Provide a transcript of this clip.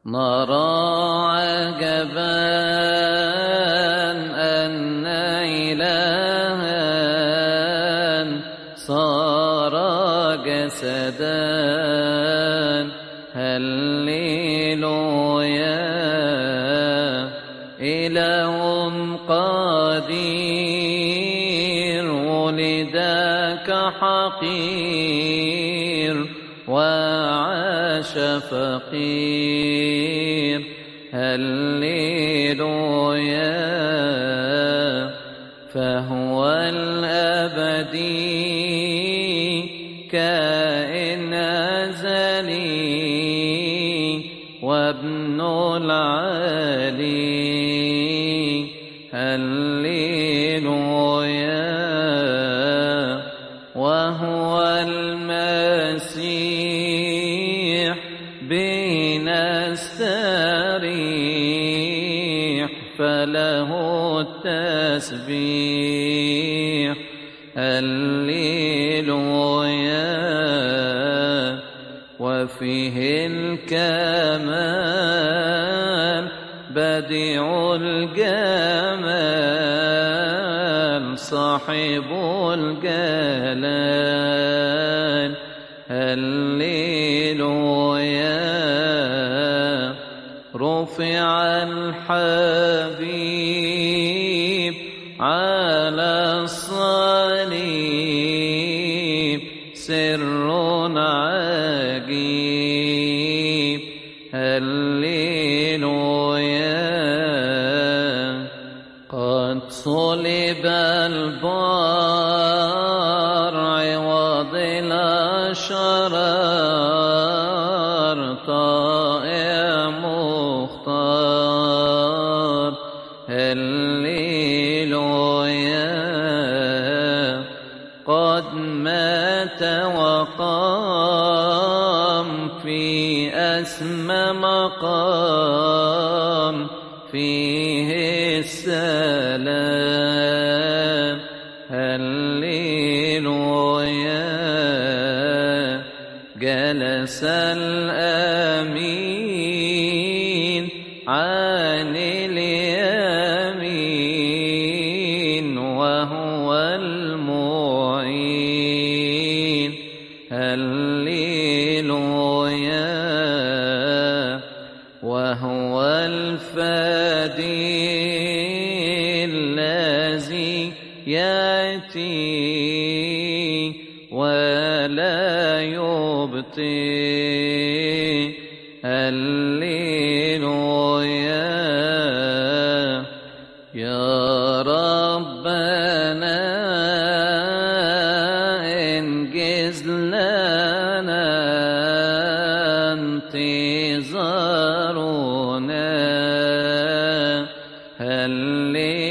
نرى عجبا أن إلها صار جسدا. هللويا. إله قدير ولد كحقير وعاش فقير. هللويا. فهو الأبدي كائن أزلي وابن العلي. هللويا. وهو المسيح به نستريح فله التسبيح. هللويا. وفيه الكمال بديع الجمال صاحب الجلال. هللويا. رفع الحبيب على الصليب سر عجيب. هللويا. قد صلب البار عوض الأشرار طائع مختار. هللويا. قد مات وقام في أسمى مقام فيه السلام. هللويا. جلس الأمين عن اليمين وهو المعين. هللويا. وهو الفادي الذي يأتي ولا يبطي. هللويا. يا ربنا انجز لنا انتظارنا. هللويا.